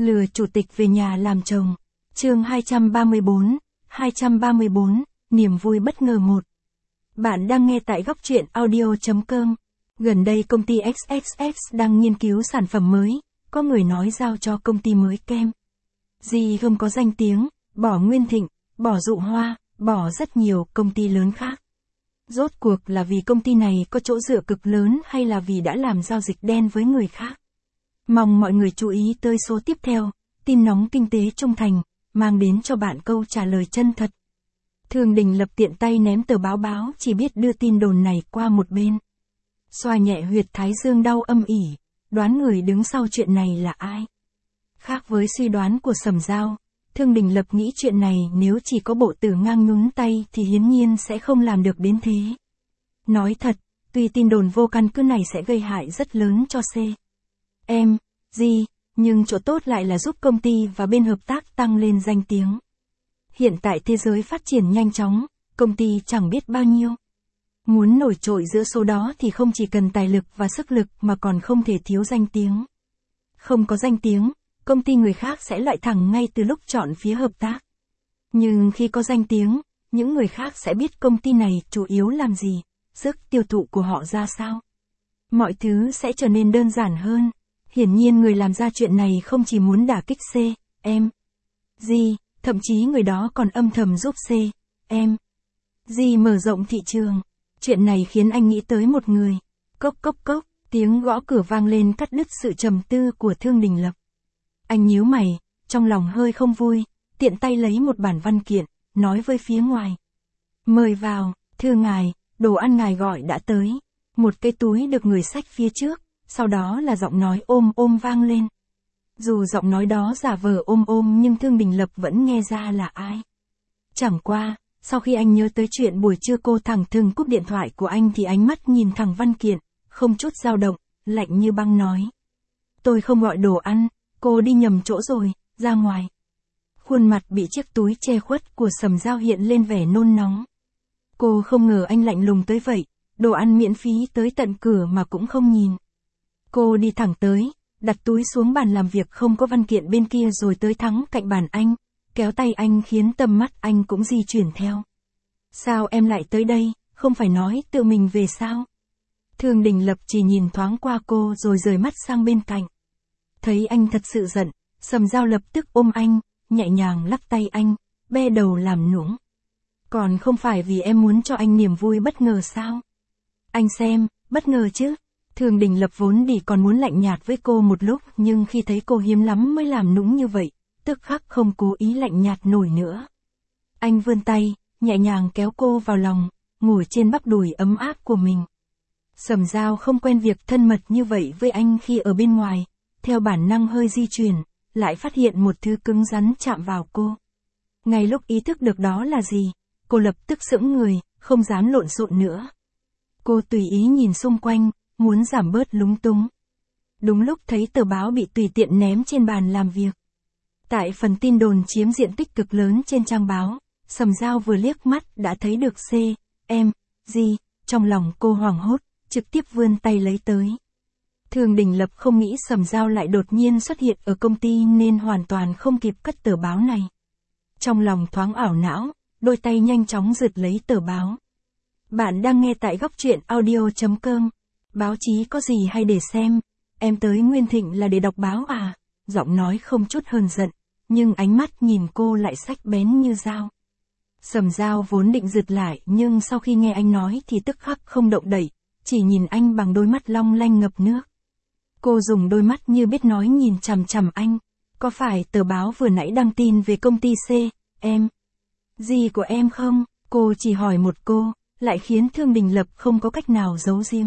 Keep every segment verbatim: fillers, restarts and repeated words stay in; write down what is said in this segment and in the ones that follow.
Lừa chủ tịch về nhà làm chồng. Chương hai trăm ba mươi bốn, hai trăm ba mươi bốn, niềm vui bất ngờ một. Bạn đang nghe tại góc truyện audio chấm com. Gần đây công ty ích ích ích đang nghiên cứu sản phẩm mới, có người nói giao cho công ty mới kem. Gì không có danh tiếng, bỏ Nguyên Thịnh, bỏ Dụ Hoa, bỏ rất nhiều công ty lớn khác. Rốt cuộc là vì công ty này có chỗ dựa cực lớn hay là vì đã làm giao dịch đen với người khác? Mong mọi người chú ý tới số tiếp theo, tin nóng kinh tế trung thành, mang đến cho bạn câu trả lời chân thật. Thường Đình Lập tiện tay ném tờ báo báo, chỉ biết đưa tin đồn này qua một bên. Xoa nhẹ huyệt thái dương đau âm ỉ, đoán người đứng sau chuyện này là ai. Khác với suy đoán của Sầm Giao, Thương Đình Lập nghĩ chuyện này nếu chỉ có bộ tử ngang nhún tay thì hiển nhiên sẽ không làm được đến thế. Nói thật, tuy tin đồn vô căn cứ này sẽ gây hại rất lớn cho C. Em, gì, nhưng chỗ tốt lại là giúp công ty và bên hợp tác tăng lên danh tiếng. Hiện tại thế giới phát triển nhanh chóng, công ty chẳng biết bao nhiêu. Muốn nổi trội giữa số đó thì không chỉ cần tài lực và sức lực mà còn không thể thiếu danh tiếng. Không có danh tiếng, công ty người khác sẽ loại thẳng ngay từ lúc chọn phía hợp tác. Nhưng khi có danh tiếng, những người khác sẽ biết công ty này chủ yếu làm gì, sức tiêu thụ của họ ra sao. Mọi thứ sẽ trở nên đơn giản hơn. Hiển nhiên người làm ra chuyện này không chỉ muốn đả kích C, em, gì, thậm chí người đó còn âm thầm giúp C, em, gì mở rộng thị trường. Chuyện này khiến anh nghĩ tới một người. Cốc cốc cốc, tiếng gõ cửa vang lên cắt đứt sự trầm tư của Thương Đình Lập. Anh nhíu mày, trong lòng hơi không vui, tiện tay lấy một bản văn kiện, nói với phía ngoài. Mời vào, thưa ngài, đồ ăn ngài gọi đã tới. Một cái túi được người xách phía trước, sau đó là giọng nói ôm ôm vang lên. Dù giọng nói đó giả vờ ôm ôm nhưng Thương Đình Lập vẫn nghe ra là ai. Chẳng qua, sau khi anh nhớ tới chuyện buổi trưa cô thẳng thừng cúp điện thoại của anh thì ánh mắt nhìn thẳng văn kiện, không chút dao động, lạnh như băng nói. Tôi không gọi đồ ăn, cô đi nhầm chỗ rồi, ra ngoài. Khuôn mặt bị chiếc túi che khuất của Sầm Giao hiện lên vẻ nôn nóng. Cô không ngờ anh lạnh lùng tới vậy, đồ ăn miễn phí tới tận cửa mà cũng không nhìn. Cô đi thẳng tới, đặt túi xuống bàn làm việc không có văn kiện bên kia rồi tới thẳng cạnh bàn anh, kéo tay anh khiến tầm mắt anh cũng di chuyển theo. Sao em lại tới đây, không phải nói tự mình về sao? Thương Đình Lập chỉ nhìn thoáng qua cô rồi rời mắt sang bên cạnh. Thấy anh thật sự giận, Sầm Giao lập tức ôm anh, nhẹ nhàng lắc tay anh, be đầu làm nũng. Còn không phải vì em muốn cho anh niềm vui bất ngờ sao? Anh xem, bất ngờ chứ. Thương Đình Lập vốn đi còn muốn lạnh nhạt với cô một lúc nhưng khi thấy cô hiếm lắm mới làm nũng như vậy, tức khắc không cố ý lạnh nhạt nổi nữa. Anh vươn tay, nhẹ nhàng kéo cô vào lòng, ngồi trên bắp đùi ấm áp của mình. Sầm Giao không quen việc thân mật như vậy với anh khi ở bên ngoài, theo bản năng hơi di chuyển, lại phát hiện một thứ cứng rắn chạm vào cô. Ngay lúc ý thức được đó là gì, cô lập tức sững người, không dám lộn xộn nữa. Cô tùy ý nhìn xung quanh, muốn giảm bớt lúng túng. Đúng lúc thấy tờ báo bị tùy tiện ném trên bàn làm việc. Tại phần tin đồn chiếm diện tích cực lớn trên trang báo, Sầm Giao vừa liếc mắt đã thấy được C, em, gì, trong lòng cô hoảng hốt, trực tiếp vươn tay lấy tới. Thương Đình Lập không nghĩ Sầm Giao lại đột nhiên xuất hiện ở công ty nên hoàn toàn không kịp cất tờ báo này. Trong lòng thoáng ảo não, đôi tay nhanh chóng giật lấy tờ báo. Bạn đang nghe tại góc truyện audio chấm com. Báo chí có gì hay để xem? Em tới Nguyên Thịnh là để đọc báo à? Giọng nói không chút hờn giận, nhưng ánh mắt nhìn cô lại sắc bén như dao. Sầm Giao vốn định giật lại nhưng sau khi nghe anh nói thì tức khắc không động đậy, chỉ nhìn anh bằng đôi mắt long lanh ngập nước. Cô dùng đôi mắt như biết nói nhìn chằm chằm anh. Có phải tờ báo vừa nãy đăng tin về công ty C, em, gì của em không? Cô chỉ hỏi một cô, lại khiến Thương Đình Lập không có cách nào giấu giếm.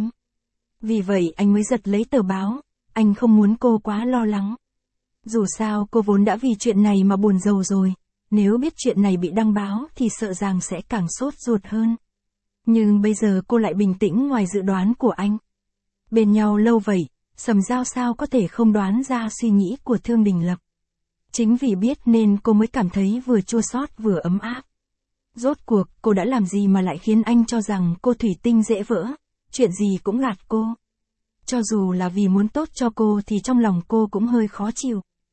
Vì vậy anh mới giật lấy tờ báo, anh không muốn cô quá lo lắng. Dù sao cô vốn đã vì chuyện này mà buồn rầu rồi, nếu biết chuyện này bị đăng báo thì sợ rằng sẽ càng sốt ruột hơn. Nhưng bây giờ cô lại bình tĩnh ngoài dự đoán của anh. Bên nhau lâu vậy, Sầm Giao sao có thể không đoán ra suy nghĩ của Thương Đình Lập. Chính vì biết nên cô mới cảm thấy vừa chua xót vừa ấm áp. Rốt cuộc cô đã làm gì mà lại khiến anh cho rằng cô thủy tinh dễ vỡ, chuyện gì cũng gạt cô. Cho dù là vì muốn tốt cho cô thì trong lòng cô cũng hơi khó chịu.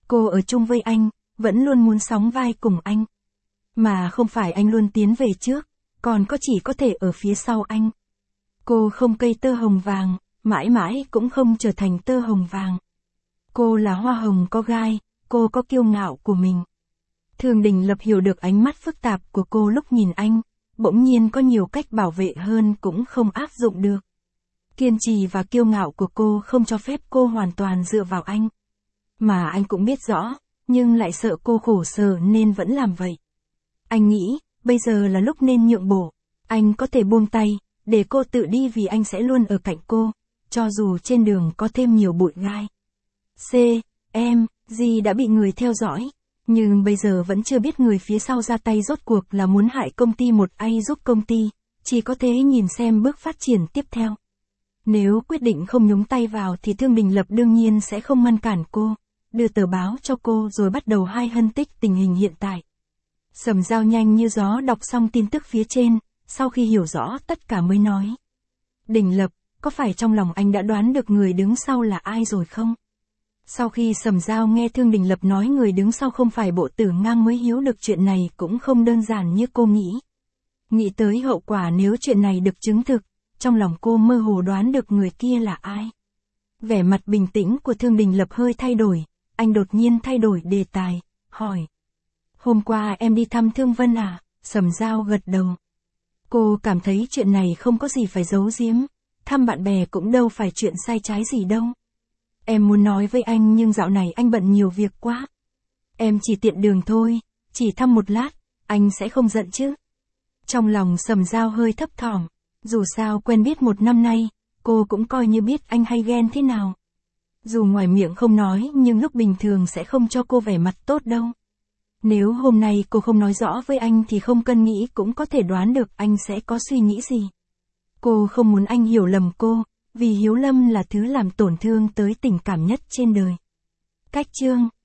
Cô ở chung với anh, vẫn luôn muốn sóng vai cùng anh. Mà không phải anh luôn tiến về trước, còn có chỉ có thể ở phía sau anh. Cô không cây tơ hồng vàng, mãi mãi cũng không trở thành tơ hồng vàng. Cô là hoa hồng có gai, cô có kiêu ngạo của mình. Thương Đình Lập hiểu được ánh mắt phức tạp của cô lúc nhìn anh, bỗng nhiên có nhiều cách bảo vệ hơn cũng không áp dụng được. Kiên trì và kiêu ngạo của cô không cho phép cô hoàn toàn dựa vào anh. Mà anh cũng biết rõ, nhưng lại sợ cô khổ sở nên vẫn làm vậy. Anh nghĩ, bây giờ là lúc nên nhượng bộ. Anh có thể buông tay, để cô tự đi vì anh sẽ luôn ở cạnh cô, cho dù trên đường có thêm nhiều bụi gai. C. Em, Di đã bị người theo dõi, nhưng bây giờ vẫn chưa biết người phía sau ra tay rốt cuộc là muốn hại công ty một hay giúp công ty, chỉ có thế nhìn xem bước phát triển tiếp theo. Nếu quyết định không nhúng tay vào thì Thương Đình Lập đương nhiên sẽ không ngăn cản cô, đưa tờ báo cho cô rồi bắt đầu hai phân tích tình hình hiện tại. Sầm Dao nhanh như gió đọc xong tin tức phía trên, sau khi hiểu rõ tất cả mới nói. Đình Lập, có phải trong lòng anh đã đoán được người đứng sau là ai rồi không? Sau khi Sầm Dao nghe Thương Đình Lập nói người đứng sau không phải Bộ Tử Ngang mới hiểu được chuyện này cũng không đơn giản như cô nghĩ. Nghĩ tới hậu quả nếu chuyện này được chứng thực, trong lòng cô mơ hồ đoán được người kia là ai. Vẻ mặt bình tĩnh của Thương Đình Lập hơi thay đổi, anh đột nhiên thay đổi đề tài, hỏi. Hôm qua em đi thăm Thương Vân à? Sầm Dao gật đầu. Cô cảm thấy chuyện này không có gì phải giấu giếm, thăm bạn bè cũng đâu phải chuyện sai trái gì đâu. Em muốn nói với anh nhưng dạo này anh bận nhiều việc quá. Em chỉ tiện đường thôi, chỉ thăm một lát, anh sẽ không giận chứ? Trong lòng Sầm Dao hơi thấp thỏm, dù sao quen biết một năm nay, cô cũng coi như biết anh hay ghen thế nào. Dù ngoài miệng không nói nhưng lúc bình thường sẽ không cho cô vẻ mặt tốt đâu. Nếu hôm nay cô không nói rõ với anh thì không cần nghĩ cũng có thể đoán được anh sẽ có suy nghĩ gì. Cô không muốn anh hiểu lầm cô, vì hiểu lầm là thứ làm tổn thương tới tình cảm nhất trên đời. Cách chương